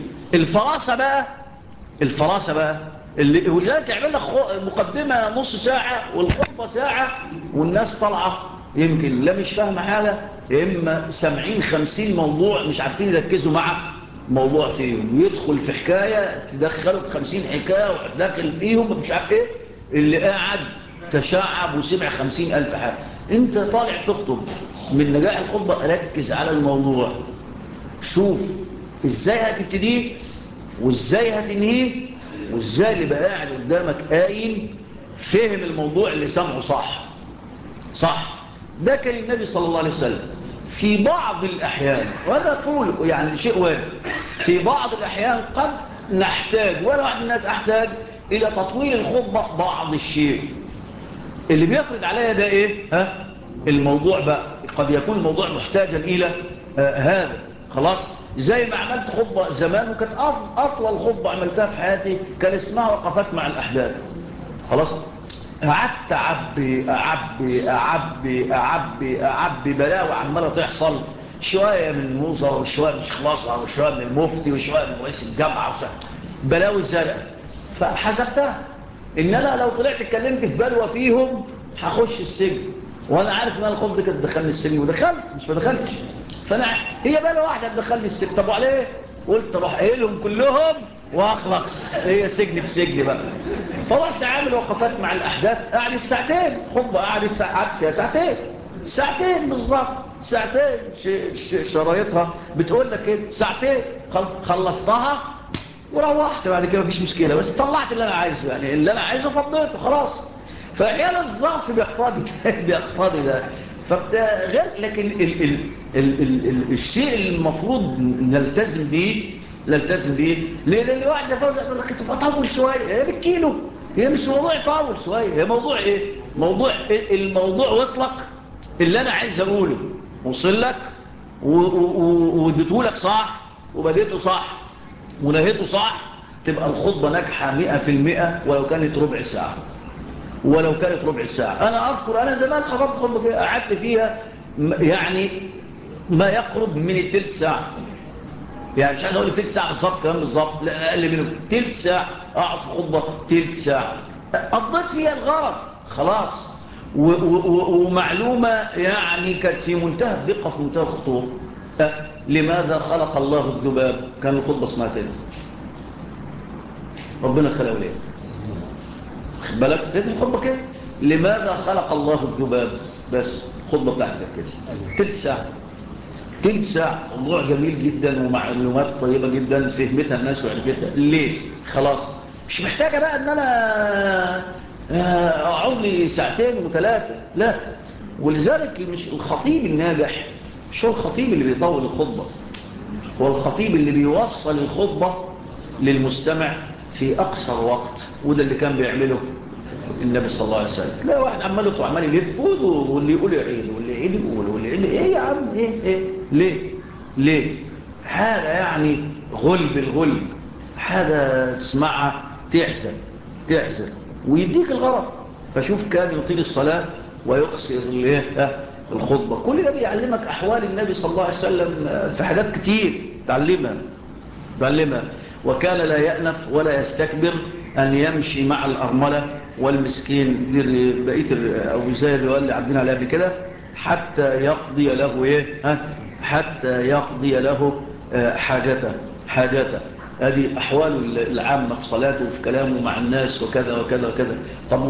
الفراسة بقى اللي ولذلك يعمل لك مقدمة نص ساعة والخطبة ساعة والناس طالعة يمكن لا مش فاهمة حاجة، يا إما 70-50 موضوع مش عارفين يركزوا مع موضوع فيهم، ويدخل في حكاية تدخله في 50 حكاية وداخل فيهم مش عارف ايه، اللي قاعد تشعب وسمع 50,000 حاجة. انت طالع تخطب، من نجاح الخطبة ركز على الموضوع، شوف ازاي هتبتديه وازاي هتنهيه وازاي اللي بقى قاعد قدامك قايم فهم الموضوع اللي سمعه صح. ده كان النبي صلى الله عليه وسلم في بعض الأحيان، وهذا أقول يعني شيء وارد، في بعض الأحيان قد نحتاج، ولا واحد من الناس أحتاج إلى تطويل الخطبة بعض الشيء اللي بيفرض عليها ده إيه؟ الموضوع بقى قد يكون الموضوع محتاجا إلى هذا. خلاص، زي ما عملت خطبة زمان وكانت أطول خطبة عملتها في حياتي، كان اسمها وقفات مع الأحداث. خلاص، قعدت أعبي بلاوي عمالة تحصل، شوية من الوزراء وشوية مش خلاصة وشوية من المفتي وشوية من رئيس الجامعة بلاوي زرق. فحسبتها إن أنا لو طلعت اتكلمت في بلوى فيهم هخش السجن، وأنا عارف إن أنا الخطبة كانت تدخلني السجن ودخلت، مش ما دخلتش. فأنا هي بلوى واحدة تدخلني السجن، طب وعليه؟ قلت روح قايلهم كلهم واخلص، هي سجن في سجن بقى. فرحت عامل وقفات مع الأحداث، قعدت ساعتين خطبة، قعدت فيها ساعتين بالظبط، ساعتين شرايطها بتقول لك كده ساعتين. خلصتها وروحت بعد كده مفيش مشكلة، بس طلعت اللي أنا عايزه، يعني اللي أنا عايزه فضيته خلاص. فعيال الظرف بيقتضي ده. غير لكن الشيء المفروض نلتزم به ليه؟ لأن واحد زي فوزي يقول لك تبقى طول شوية، هي بالكيلو، هي مش موضوع يطول شوية، هي موضوع ايه؟ الموضوع وصلك، اللي انا عايز اقوله وصل لك واديته لك صح وبديته صح ونهيته صح، تبقى الخطبة ناجحة 100% ولو كانت ربع ساعة. انا اذكر انا زمان خطبت خطبة كده قعدت فيها يعني ما يقرب من الثلث ساعة، يعني مش عايز اقول لك تلت ساعه بالظبط، كمان بالظبط لا اقل منه، تلت ساعه اقعد في خطبه تلت ساعه قضيت فيها الغرض خلاص. ومعلومه يعني كانت في منتهى الدقه، في منتهى الخطوره. لماذا خلق الله الذباب؟ كان الخطبه اسمها كده، ربنا خلقه ليه؟ خد بالك كانت الخطبه كده، لماذا خلق الله الذباب؟ بس الخطبه بتاعتك كده تلت ساعة، موضوع جميل جدا ومعلومات طيبة جدا فهمتها الناس وعرفتها. ليه؟ خلاص مش محتاجة بقى ان انا اقعد لي ساعتين وثلاثة، لا. ولذلك مش الخطيب الناجح مش هو الخطيب اللي بيطول الخطبة، هو الخطيب اللي بيوصل الخطبة للمستمع في اقصر وقت. وده اللي كان بيعمله النبي صلى الله عليه وسلم. لا واحد عمال يلف واللي يقول يعيد واللي يعيد يقول واللي يعيد، ايه يا عم ايه ليه حاجة يعني الغلب حاجة تسمعها تعزل ويديك الغرض. فشوف كان يطيل الصلاة ويقصر الخطبة. كل ده بيعلمك أحوال النبي صلى الله عليه وسلم في حاجات كتير تعلمها. وكان لا يأنف ولا يستكبر أن يمشي مع الأرملة والمسكين، دي بقية أو زي الرواية اللي عبدنا عليها بكده، حتى يقضي له حاجته. هذه أحواله العامة في صلاته وفي كلامه مع الناس وكذا وكذا وكذا. طب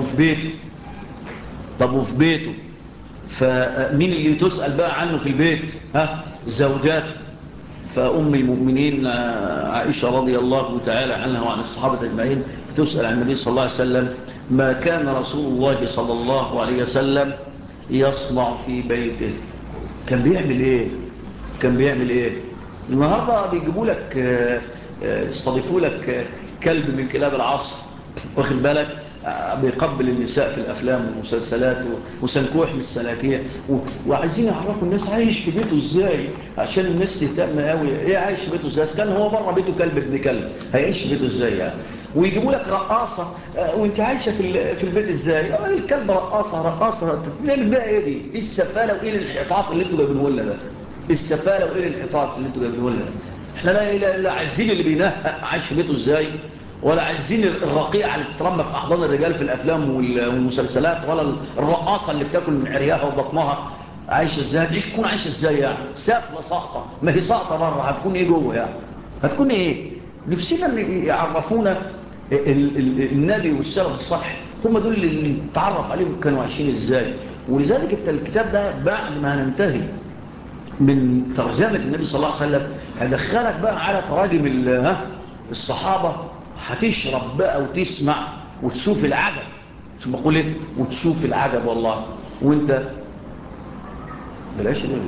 وفي بيته فمين اللي تسأل بقى عنه في البيت؟ زوجاته. فأم المؤمنين عائشة رضي الله تعالى عنها وعن الصحابة أجمعين تسأل عن النبي صلى الله عليه وسلم: ما كان رسول الله صلى الله عليه وسلم يصنع في بيته؟ كان بيعمل ايه؟ النهاردة بيجيبوا لك يستضيفوا لك كلب من كلاب العصر، واخد بالك، بيقبل النساء في الأفلام والمسلسلات وسنكوح من السلاكية، وعايزين يعرفوا الناس عايش في بيته ازاي، عشان الناس تهتم قوي ايه عايش في بيته ازاي. كان هو بره بيته كلب ابن كلب، هيعيش في بيته ازاي يعني؟ ويجيبوا لك رقاصة وانت عايشة في البيت ازاي؟ الكلب رقاصة تعمل بقى ايه دي؟ ايه السفالة وايه الانحطاط اللي انتوا جايبينه لنا ده؟ السفالة وايه الانحطاط اللي انتوا جايبينه لنا؟ احنا لا عايزين اللي بينهق عايش في بيته ازاي، ولا عايزين الرقيعة اللي بتترمى في أحضان الرجال في الأفلام والمسلسلات، ولا الرقاصة اللي بتاكل من عرياها وبطنها عايشة ازاي. تكون عايشة ازاي يعني؟ سافلة ساقطة، ما هي ساقطة بره، هتكون ايه جوه يعني؟ هتكون ايه؟ نفسنا ان يعرفونا النبي والسلف الصالح، هم دول اللي نتعرف عليهم كانوا عايشين ازاي. ولذلك الكتاب ده بعد ما هننتهي من ترجمة النبي صلى الله عليه وسلم هدخلك بقى على تراجم الصحابة، هتشرب بقى وتسمع وتشوف العجب. شو بقول ايه؟ وتشوف العجب والله. وانت بلاش ليه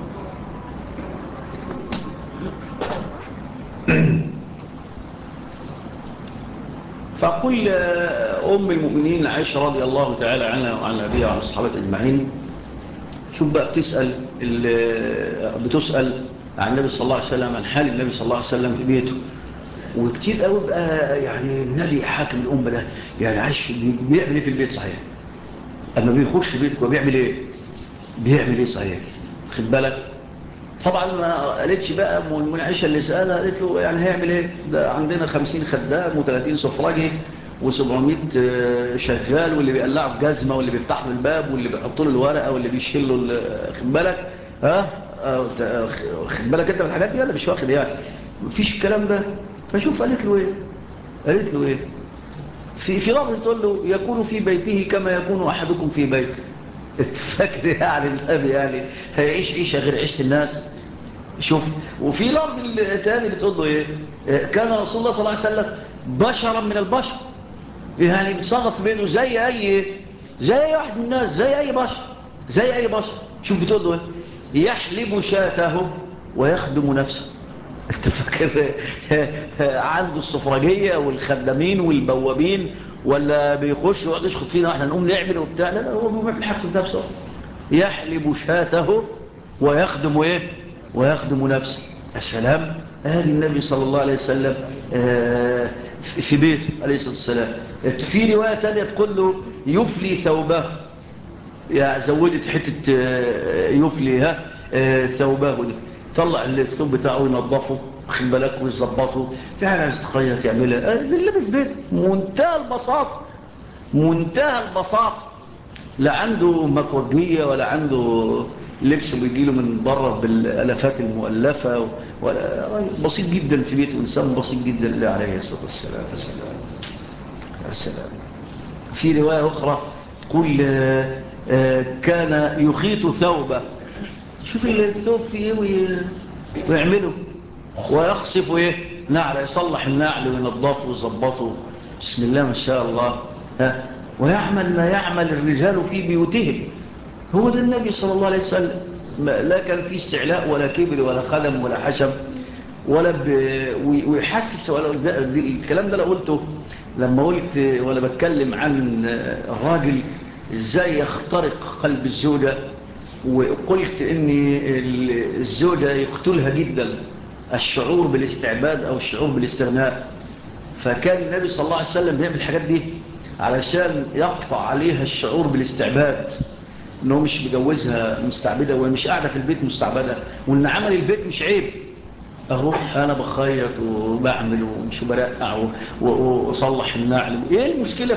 فقل أم المؤمنين عائشة رضي الله تعالى عنها وعن أبيها وعن الصحابة أجمعين، شوف بقى بتسأل عن النبي صلى الله عليه وسلم، عن حال النبي صلى الله عليه وسلم في بيته. وكتير قوي بقى يعني النبي حاكم الأمة ده يعني عايش بيعمل ايه في البيت صحيح؟ اما بيخش بيتك وبيعمل ايه صحيح؟ خد بالك. طبعا ما قالتش بقى المنعشة اللي سألها، قالت له يعني هيعمل ايه؟ ده عندنا 50 خدام و30 سفراجي و700 شغال، واللي بيقلعوا الجزمة واللي بيفتح له الباب واللي بيحط له الورقة واللي بيشيل له، خد بالك. خد بالك انت من الحاجات دي ولا مش واخد يعني؟ مفيش الكلام ده. فشوف قالت له ايه في لفظ تقول له: يكون في بيته كما يكون احدكم في بيته. فاكر يعني النبي يعني هيعيش عيشه غير عيشه الناس؟ شوف. وفي لفظ الثاني بتقول له ايه؟ كان رسول الله صلى الله عليه وسلم بشرا من البشر، يعني بيتصرف في بيته زي اي واحد من الناس، زي اي بشر. شوف بتقول له ايه؟ يحلب شاته ويخدم نفسه. انت فاكر عنده السفرجية والخدامين والبوابين، ولا بيخش ويقعد يشخط فينا واحنا نقوم نعمل وبتاع؟ لا هو بيعمل حاجته نفسه. يحلب شاته ويخدم نفسه. السلام. النبي صلى الله عليه وسلم في بيته عليه الصلاة والسلام. في رواية تانية تقول له: يفلي ثوبه. يا زودت حتة يفلي ثوبه دي، طلع الثوب بتاعه ينظفه، واخد بالك، ويظبطه. في حاجه عايز تخيل تعملها ده اللي في بيت منتهى البساطه. لا عنده مكوجيه ولا عنده لبس بيجيله من بره بالالافات المؤلفه، ولا بسيط جدا في بيته، انسان بسيط جدا اللي عليه الصلاه والسلام. السلام. في روايه اخرى تقول كان يخيط ثوبه. شوف الثوب فيه ويعمله، ويقصف نعل، يصلح النعل وينظفه ويظبطه. بسم الله ما شاء الله. ويعمل ما يعمل الرجال في بيوتهم. هو ده النبي صلى الله عليه وسلم. لا كان فيه استعلاء ولا كبر ولا خدم ولا حشم ولا ويحسس ولا الكلام ده. لو قلته لما قلت ولا بتكلم عن الراجل ازاي يخترق قلب الزوجة، وقلت ان الزوجة يقتلها جدا الشعور بالاستعباد او الشعور بالاستغناء، فكان النبي صلى الله عليه وسلم بيعمل الحاجات دي علشان يقطع عليها الشعور بالاستعباد، انه مش مجوزها مستعبدة ومش قاعدة في البيت مستعبدة، وان عمل البيت مش عيب. اروح انا بخيط وبعمل ومش برقع واصلح النعل. ايه المشكلة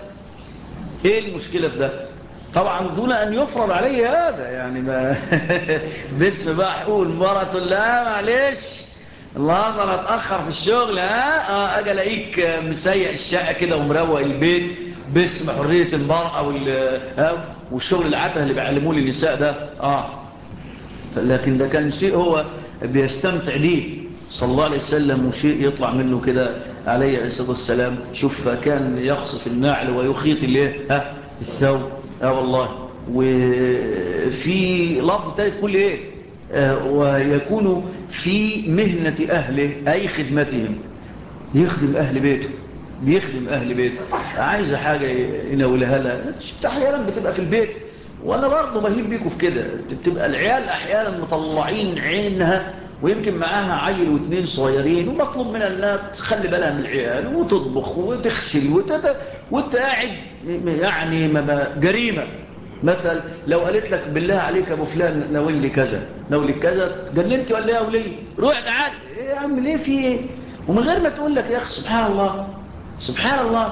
في ده؟ طبعا دون ان يفرض عليه هذا يعني، ما باسم بقى حقوق المرأة. لا معلش، النهارده انا اتاخر في الشغل، اجي الاقيك مسيح الشقه كده ومروق البيت باسم حريه المراه والشغل العته اللي بيعلموه للنساء ده. لكن ده كان شيء هو بيستمتع بيه صلى الله عليه وسلم، وشيء يطلع منه كده عليه الصلاه والسلام. شوف كان يخصف النعل ويخيط الثوب. والله. وفي لفظ ثالث كل ايه ويكون في مهنة أهله أي خدمتهم، يخدم أهل بيته، بيخدم أهل بيته. عايزة حاجة ينولها لها، أحيانا بتبقى في البيت. وأنا برضه بهيب بيكم في كده، بتبقى العيال أحيانا مطلعين عينها ويمكن معاها عيل واثنين صغيرين، ومطلوب منها أنها تخلي بالها من العيال وتطبخ وتغسل وانت قاعد يعني جريمة. مثلا لو قالت لك بالله عليك يا ابو فلان ناول لي كذا ناول لي كذا، جننت ولا ايه يا ولي؟ روح تعال. ايه يا عم ليه في ايه؟ ومن غير ما تقول لك يا اخي سبحان الله سبحان الله،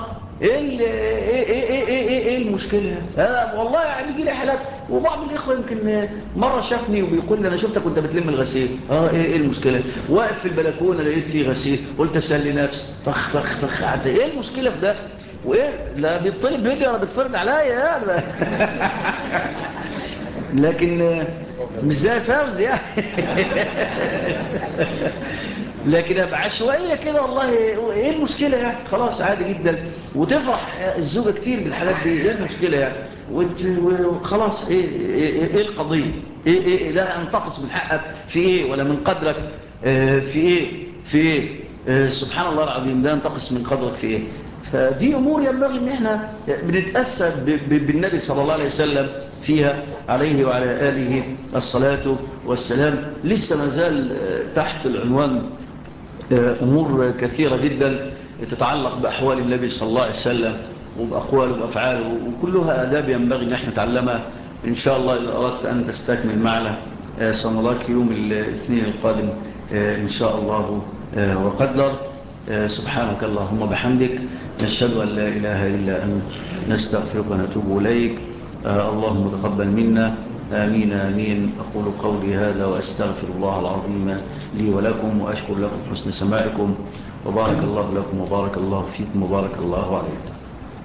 ايه المشكله؟ والله يعني بيجي لي حالات، وبعض الاخوه يمكن مره شافني وبيقول لي انا شفتك وانت بتلم الغسيل. ايه المشكله؟ واقف في البلكونه لقيت فيه غسيل، قلت اسلي نفسي. طخ طخ طخ. ايه المشكله في ده؟ وايه لا بيطلب مني ولا بيتفرض عليا يعني. لكن مش زي فوز يعني. لكن ابقى عشوائيه كده والله. ايه المشكله يعني؟ خلاص عادي جدا. وتفرح الزوجه كتير بالحاجات دي. ايه المشكله يعني؟ وخلاص. ايه القضيه؟ ايه لا انتقص من حقك في ايه ولا من قدرك في ايه سبحان الله العظيم. لا انتقص من قدرك في ايه. فدي امور ينبغي ان احنا بنتاسى بالنبي صلى الله عليه وسلم فيها عليه وعلى اله الصلاه والسلام. لسه ما زال تحت العنوان امور كثيره جدا تتعلق باحوال النبي صلى الله عليه وسلم وباقواله وافعاله، وكلها اداب ينبغي ان احنا نتعلمها ان شاء الله. اذا اردت ان تستكمل معنا سنراك يوم الاثنين القادم ان شاء الله وقدر. سبحانك اللهم بحمدك، نشهد أن لا إله إلا أنت، نستغفرك ونتوب إليك. اللهم تقبل منا. آمين آمين. أقول قولي هذا وأستغفر الله العظيم لي ولكم، وأشكر لكم حسن سماعكم، وبارك الله لكم وبارك الله فيكم وبارك الله عليكم.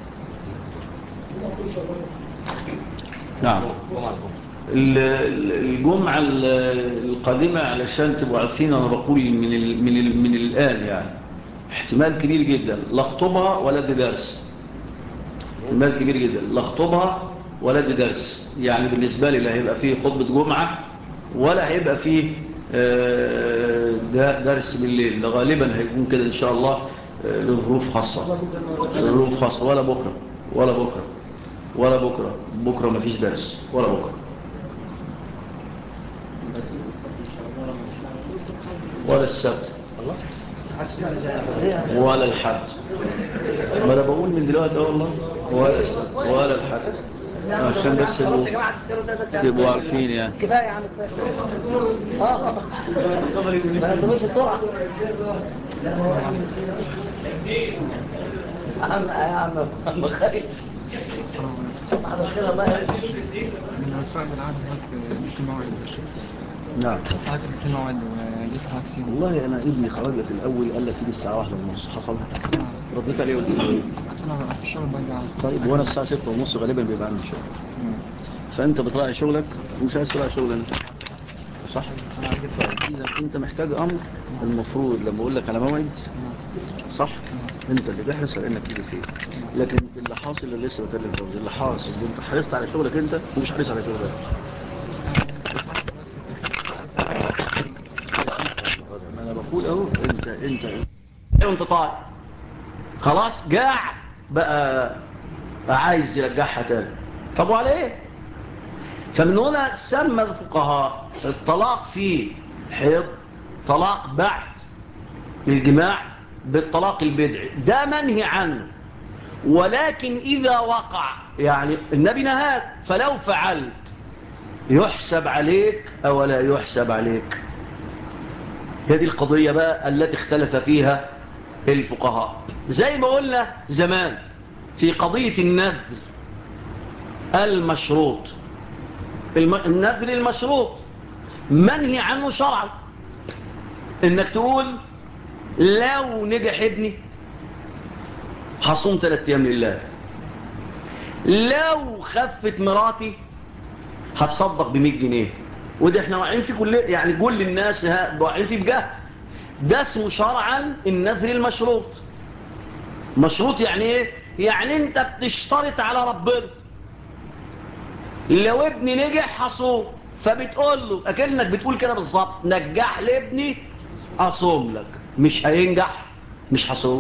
نعم. الجمعة القادمة علشان تبقوا عارفين أنا بقول من الآن يعني احتمال كبير جدا لا اخطبها ولا ادي درس. احتمال كبير جدا لا اخطبها ولا ادي درس. يعني بالنسبة لي لا هيبقى فيه خطبة جمعة ولا هيبقى فيه درس بالليل. غالبا هيكون كده ان شاء الله لظروف خاصة. ظروف خاصة. ولا بكرة ولا بكرة ولا بكرة. بكرة ما فيش درس ولا بكرة ولا السبت ولا الحد. ما انا بقول من دلوقتي والله ولا الحد عشان بس تبقوا عارفين يعني.
كفايه يا عم كفايه. ما تدوش بسرعه يا عم خير. صباح الخير. الله يهديك.
من الفعل العام في موعد.
نعم.
حاجة في موعد وليتها كثير.
والله أنا ابني خرج لك الأول قال لك تيجي الساعة 1:30 حصل. رديت عليه قلت له إيه؟
أنا في الشغل برجع.
طيب وأنا الساعة 6:30 غالبا بيبقى عندي شغل. فأنت بتراعي شغلك ومش عايز تراعي شغلنا. صح؟ إذا أنت محتاج أمر المفروض لما أقول لك على موعد صح؟ أنت اللي بحرص على إنك تيجي فيه. لكن اللي حاصل اللي لسه بكلم فوز اللي حاصل أنت حرصت على شغلك أنت ومش حريص على شغلك. ما أنا بقول أهو أنت طالع خلاص جاع بقى عايز يرجعها تاني. طب وعلى إيه؟ فمن هنا سمى الفقهاء الطلاق فيه حيض طلاق بعد الجماع بالطلاق البدعي. ده منهي عنه، ولكن إذا وقع يعني النبي نهاك فلو فعلت يحسب عليك أو لا يحسب عليك. هذه القضية بقى التي اختلف فيها الفقهاء. زي ما قلنا زمان في قضية النذر المشروط. النذر المشروط منهي عنه شرعا. انك تقول لو نجح ابني هصوم 3 ايام لله، لو خفت مراتي هتصدق ب100 جنيه. وده احنا واقعين فيه يعني كل الناس واقعين فيه بجهل. ده اسمه شرعا النذر المشروط. مشروط يعني ايه؟ يعني انت بتشترط على ربنا لو ابني نجح هصوم، فبتقول له اكنك بتقول كده بالظبط، نجح لابني اصوم لك، مش هينجح مش هصوم.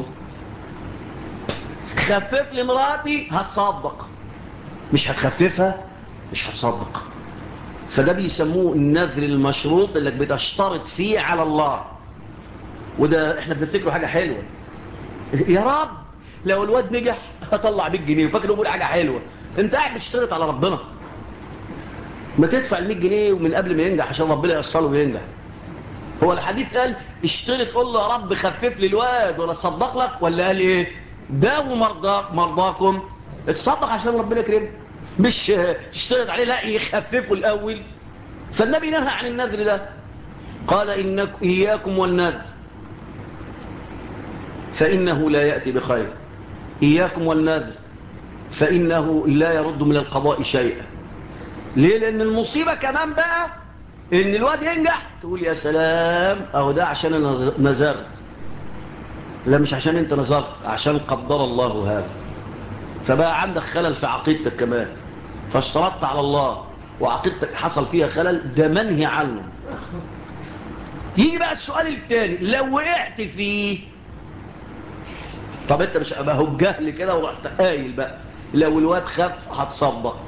خفف لي مراتي هتصدق، مش هتخففها مش هتصدق. فده بيسموه النذر المشروط اللي بتشترط فيه على الله. وده احنا بنفتكره حاجة حلوة، يا رب لو الواد نجح هطلع 100 جنيه، وفاكر بقول حاجة حلوة. انت قاعد بتشترط على ربنا، ما تدفع ال100 جنيه ومن قبل ما ينجح عشان ربنا يوصله وينجح. هو الحديث قال اشترط قول له يا رب خفف لي الواد ولا تصدق لك، ولا قال ايه؟ داووا مرضاكم اتصدق عشان ربنا يكرمك، مش تشترط عليه لا يخففه الاول. فالنبي نهى عن النذر ده، قال إياكم والنذر فإنه لا يأتي بخير، إياكم والنذر فإنه لا يرد من القضاء شيئا. ليه؟ لأن المصيبة كمان بقى إن الواد ينجح تقول يا سلام أهو ده عشان أنا نذرت. لا، مش عشان أنت نذرت، عشان قدر الله هذا. فبقى عندك خلل في عقيدتك كمان، فاشترطت على الله وعقيدتك حصل فيها خلل، ده منهي عنه. يجي بقى السؤال الثاني، لو وقعت فيه، طب انت مش ابقى هو بجهل كده ورحت قايل بقى لو الواد خف هتصدق،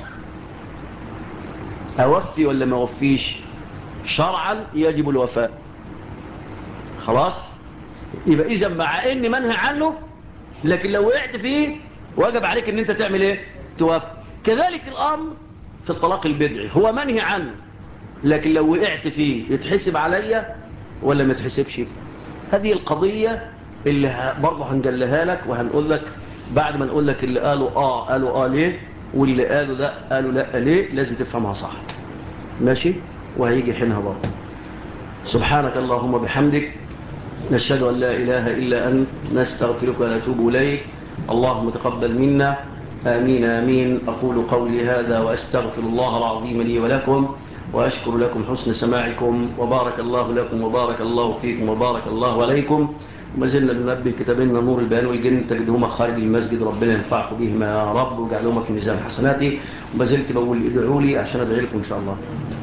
اوفي ولا ما اوفيش؟ شرعا يجب الوفاء. خلاص، يبقى اذا مع ان منهي عنه، لكن لو وقعت فيه واجب عليك ان انت تعمل ايه؟ توفي. كذلك الامر في الطلاق البدعي، هو منهي عنه، لكن لو وقعت فيه يتحسب عليا ولا ما يتحسبش؟ هذه القضية اللي برضه هنجلها لك وهنقول لك بعد ما نقول لك اللي قالوا ليه، واللي قالوا لا قالوا لا ليه، لازم تفهمها صح. ماشي؟ وهيجي حينها برضه. سبحانك اللهم بحمدك، نشهد أن لا إله إلا أنت، نستغفرك ونتوب إليك. اللهم تقبل منا، آمين آمين. أقول قولي هذا وأستغفر الله العظيم لي ولكم، وأشكر لكم حسن سماعكم، وبارك الله لكم وبارك الله فيكم وبارك الله عليكم. وما زلنا ننبه كتابنا نور البيان والجن تجدهما خارج المسجد، ربنا ينفعكم بهما يا رب وجعلهما في ميزان حسناتي. وما زلت بقول ادعوا لي عشان ادعي لكم إن شاء الله.